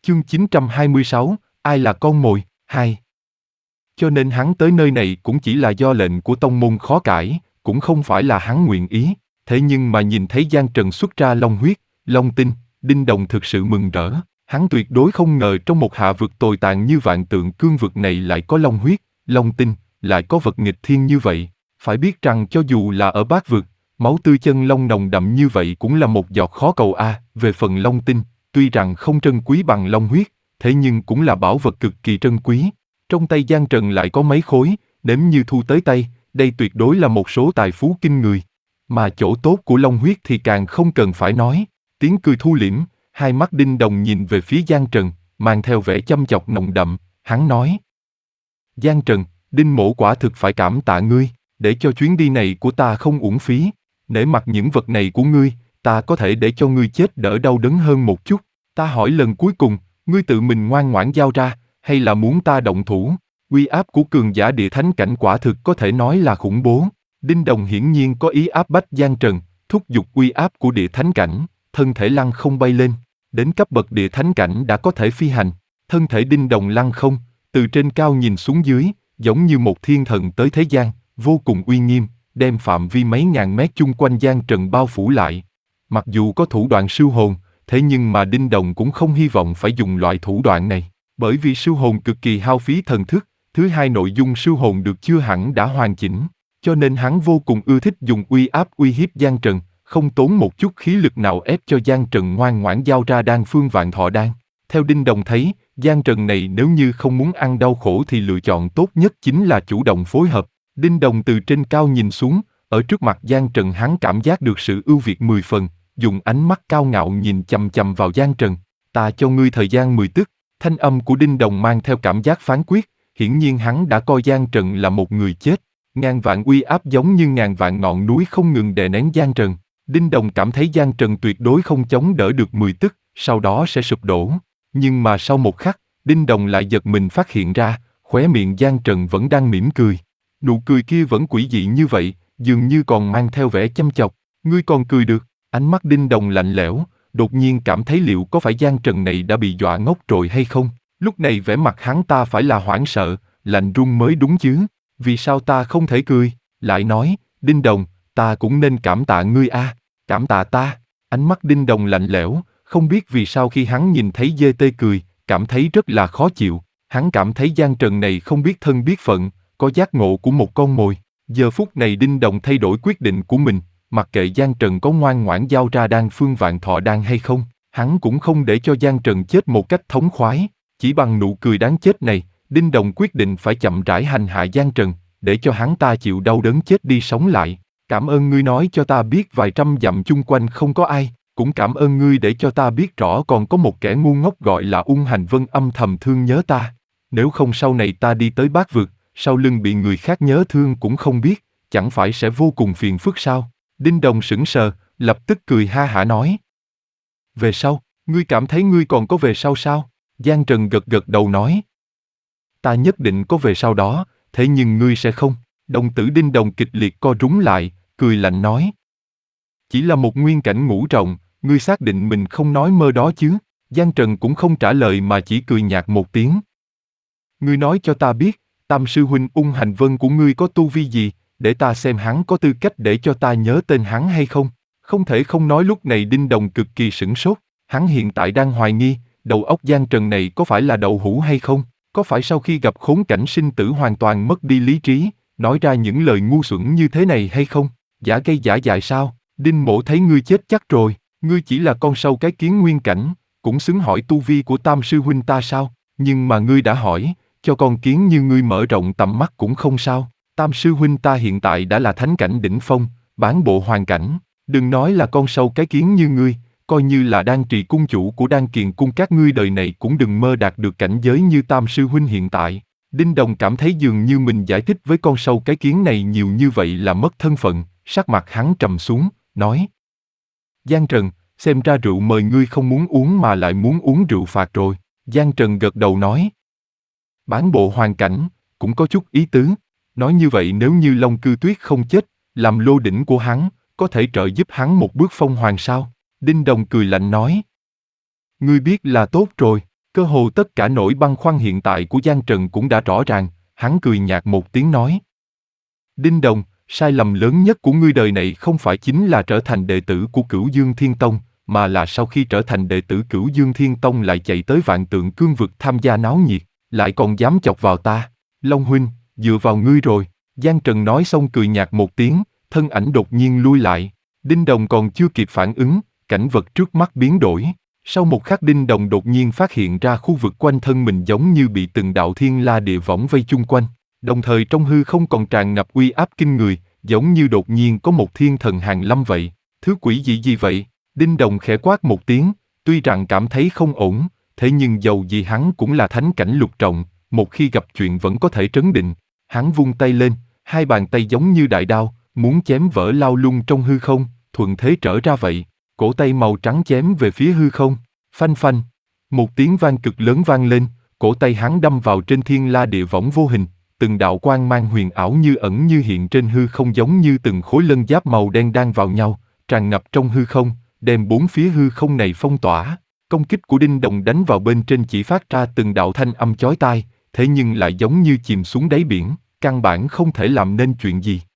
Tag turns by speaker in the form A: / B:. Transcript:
A: Chương 926, ai là con mồi? 2. Cho nên hắn tới nơi này cũng chỉ là do lệnh của tông môn khó cãi, cũng không phải là hắn nguyện ý. Thế nhưng mà nhìn thấy Giang Trần xuất ra long huyết, long tinh, Đinh Đồng thực sự mừng rỡ. Hắn tuyệt đối không ngờ trong một hạ vực tồi tàn như Vạn Tượng Cương vực này lại có long huyết, long tinh, lại có vật nghịch thiên như vậy. Phải biết rằng cho dù là ở Bát vực, máu tươi chân long nồng đậm như vậy cũng là một giọt khó cầu a. Về phần long tinh, tuy rằng không trân quý bằng long huyết, thế nhưng cũng là bảo vật cực kỳ trân quý. Trong tay Giang Trần lại có mấy khối, nếu như thu tới tay, đây tuyệt đối là một số tài phú kinh người. Mà chỗ tốt của long huyết thì càng không cần phải nói. Tiếng cười thu liễm, hai mắt Đinh Đồng nhìn về phía Giang Trần, mang theo vẻ chăm chọc nồng đậm, hắn nói. Giang Trần, Đinh mỗ quả thực phải cảm tạ ngươi, để cho chuyến đi này của ta không uổng phí. Nể mặt những vật này của ngươi, ta có thể để cho ngươi chết đỡ đau đớn hơn một chút. Ta hỏi lần cuối cùng, ngươi tự mình ngoan ngoãn giao ra, hay là muốn ta động thủ? Uy áp của cường giả địa thánh cảnh quả thực có thể nói là khủng bố. Đinh Đồng hiển nhiên có ý áp bách Giang Trần, thúc giục uy áp của địa thánh cảnh, thân thể lăng không bay lên. Đến cấp bậc địa thánh cảnh đã có thể phi hành, thân thể Đinh Đồng lăng không, từ trên cao nhìn xuống dưới, giống như một thiên thần tới thế gian, vô cùng uy nghiêm, đem phạm vi mấy ngàn mét chung quanh Giang Trần bao phủ lại. Mặc dù có thủ đoạn siêu hồn, thế nhưng mà Đinh Đồng cũng không hy vọng phải dùng loại thủ đoạn này, bởi vì siêu hồn cực kỳ hao phí thần thức, thứ hai nội dung siêu hồn được chưa hẳn đã hoàn chỉnh, cho nên hắn vô cùng ưa thích dùng uy áp uy hiếp Giang Trần, không tốn một chút khí lực nào ép cho Giang Trần ngoan ngoãn giao ra đan phương Vạn Thọ Đan. Theo Đinh Đồng thấy, Giang Trần này nếu như không muốn ăn đau khổ thì lựa chọn tốt nhất chính là chủ động phối hợp. Đinh Đồng từ trên cao nhìn xuống, ở trước mặt Giang Trần hắn cảm giác được sự ưu việt 10 phần, dùng ánh mắt cao ngạo nhìn chằm chằm vào Giang Trần. Ta cho ngươi thời gian 10 tức. Thanh âm của Đinh Đồng mang theo cảm giác phán quyết, hiển nhiên hắn đã coi Giang Trần là một người chết. Ngàn vạn uy áp giống như ngàn vạn ngọn núi không ngừng đè nén Giang Trần. Đinh Đồng cảm thấy Giang Trần tuyệt đối không chống đỡ được 10 tức, sau đó sẽ sụp đổ. Nhưng mà sau một khắc, Đinh Đồng lại giật mình phát hiện ra, khóe miệng Giang Trần vẫn đang mỉm cười. Nụ cười kia vẫn quỷ dị như vậy, dường như còn mang theo vẻ chăm chọc. Ngươi còn cười được? Ánh mắt Đinh Đồng lạnh lẽo, đột nhiên cảm thấy liệu có phải Giang Trần này đã bị dọa ngốc rồi hay không? Lúc này vẻ mặt hắn ta phải là hoảng sợ, lạnh run mới đúng chứ. Vì sao ta không thể cười? Lại nói, Đinh Đồng, ta cũng nên cảm tạ ngươi a. Cảm tạ ta? Ánh mắt Đinh Đồng lạnh lẽo, không biết vì sao khi hắn nhìn thấy GT cười, cảm thấy rất là khó chịu. Hắn cảm thấy Giang Trần này không biết thân biết phận, có giác ngộ của một con mồi. Giờ phút này Đinh Đồng thay đổi quyết định của mình, mặc kệ Giang Trần có ngoan ngoãn giao ra đan phương Vạn Thọ Đan hay không, hắn cũng không để cho Giang Trần chết một cách thống khoái. Chỉ bằng nụ cười đáng chết này, Đinh Đồng quyết định phải chậm rãi hành hạ Giang Trần, để cho hắn ta chịu đau đớn chết đi sống lại. Cảm ơn ngươi nói cho ta biết vài trăm dặm chung quanh không có ai, cũng cảm ơn ngươi để cho ta biết rõ còn có một kẻ ngu ngốc gọi là Ung Hành Vân âm thầm thương nhớ ta. Nếu không sau này ta đi tới Bát vực, sau lưng bị người khác nhớ thương cũng không biết, chẳng phải sẽ vô cùng phiền phức sao? Đinh Đồng sững sờ, lập tức cười ha hả nói. Về sau, ngươi cảm thấy ngươi còn có về sau sao? Giang Trần gật gật đầu nói. Ta nhất định có về sau đó, thế nhưng ngươi sẽ không. Đồng tử Đinh Đồng kịch liệt co rúm lại, cười lạnh nói. Chỉ là một nguyên cảnh ngũ trọng, ngươi xác định mình không nói mơ đó chứ? Giang Trần cũng không trả lời mà chỉ cười nhạt một tiếng. Ngươi nói cho ta biết, Tam sư huynh Ung Hành Vân của ngươi có tu vi gì, để ta xem hắn có tư cách để cho ta nhớ tên hắn hay không. Không thể không nói lúc này Đinh Đồng cực kỳ sửng sốt, hắn hiện tại đang hoài nghi, đầu óc Giang Trần này có phải là đậu hũ hay không, có phải sau khi gặp khốn cảnh sinh tử hoàn toàn mất đi lý trí, nói ra những lời ngu xuẩn như thế này hay không, giả gây giả dại sao? Đinh mỗ thấy ngươi chết chắc rồi, ngươi chỉ là con sâu cái kiến nguyên cảnh, cũng xứng hỏi tu vi của Tam sư huynh ta sao? Nhưng mà ngươi đã hỏi, cho con kiến như ngươi mở rộng tầm mắt cũng không sao. Tam sư huynh ta hiện tại đã là thánh cảnh đỉnh phong, bán bộ hoàn cảnh, đừng nói là con sâu cái kiến như ngươi, coi như là đan trì cung chủ của đan kiền cung các ngươi đời này cũng đừng mơ đạt được cảnh giới như Tam sư huynh hiện tại. Đinh Đồng cảm thấy dường như mình giải thích với con sâu cái kiến này nhiều như vậy là mất thân phận, sắc mặt hắn trầm xuống, nói. Giang Trần, xem ra rượu mời ngươi không muốn uống mà lại muốn uống rượu phạt rồi. Giang Trần gật đầu nói. Bán bộ hoàn cảnh, cũng có chút ý tứ. Nói như vậy nếu như Long Cư Tuyết không chết, làm lô đỉnh của hắn, có thể trợ giúp hắn một bước phong hoàng sao? Đinh Đồng cười lạnh nói. Ngươi biết là tốt rồi, Cơ hồ tất cả nỗi băn khoăn hiện tại của Giang Trần cũng đã rõ ràng, hắn cười nhạt một tiếng nói. Đinh Đồng, sai lầm lớn nhất của ngươi đời này không phải chính là trở thành đệ tử của Cửu Dương Thiên Tông, mà là sau khi trở thành đệ tử Cửu Dương Thiên Tông lại chạy tới Vạn Tượng Cương Vực tham gia náo nhiệt, lại còn dám chọc vào ta. Long huynh, dựa vào ngươi rồi. Giang Trần nói xong cười nhạt một tiếng, thân ảnh đột nhiên lui lại. Đinh Đồng còn chưa kịp phản ứng, cảnh vật trước mắt biến đổi. Sau một khắc Đinh Đồng đột nhiên phát hiện ra khu vực quanh thân mình giống như bị từng đạo thiên la địa võng vây chung quanh. Đồng thời trong hư không còn tràn ngập uy áp kinh người, giống như đột nhiên có một thiên thần hàng lâm vậy. Thứ quỷ dị gì vậy? Đinh Đồng khẽ quát một tiếng, tuy rằng cảm thấy không ổn, thế nhưng dầu gì hắn cũng là thánh cảnh lục trọng, một khi gặp chuyện vẫn có thể trấn định. Hắn vung tay lên, hai bàn tay giống như đại đao, muốn chém vỡ lao lung trong hư không, thuận thế trở ra vậy. Cổ tay màu trắng chém về phía hư không, phanh phanh. Một tiếng vang cực lớn vang lên, cổ tay hắn đâm vào trên thiên la địa võng vô hình, từng đạo quang mang huyền ảo như ẩn như hiện trên hư không giống như từng khối lân giáp màu đen đan vào nhau, tràn ngập trong hư không, đem bốn phía hư không này phong tỏa. Công kích của Đinh Đồng đánh vào bên trên chỉ phát ra từng đạo thanh âm chói tai, thế nhưng lại giống như chìm xuống đáy biển, căn bản không thể làm nên chuyện gì.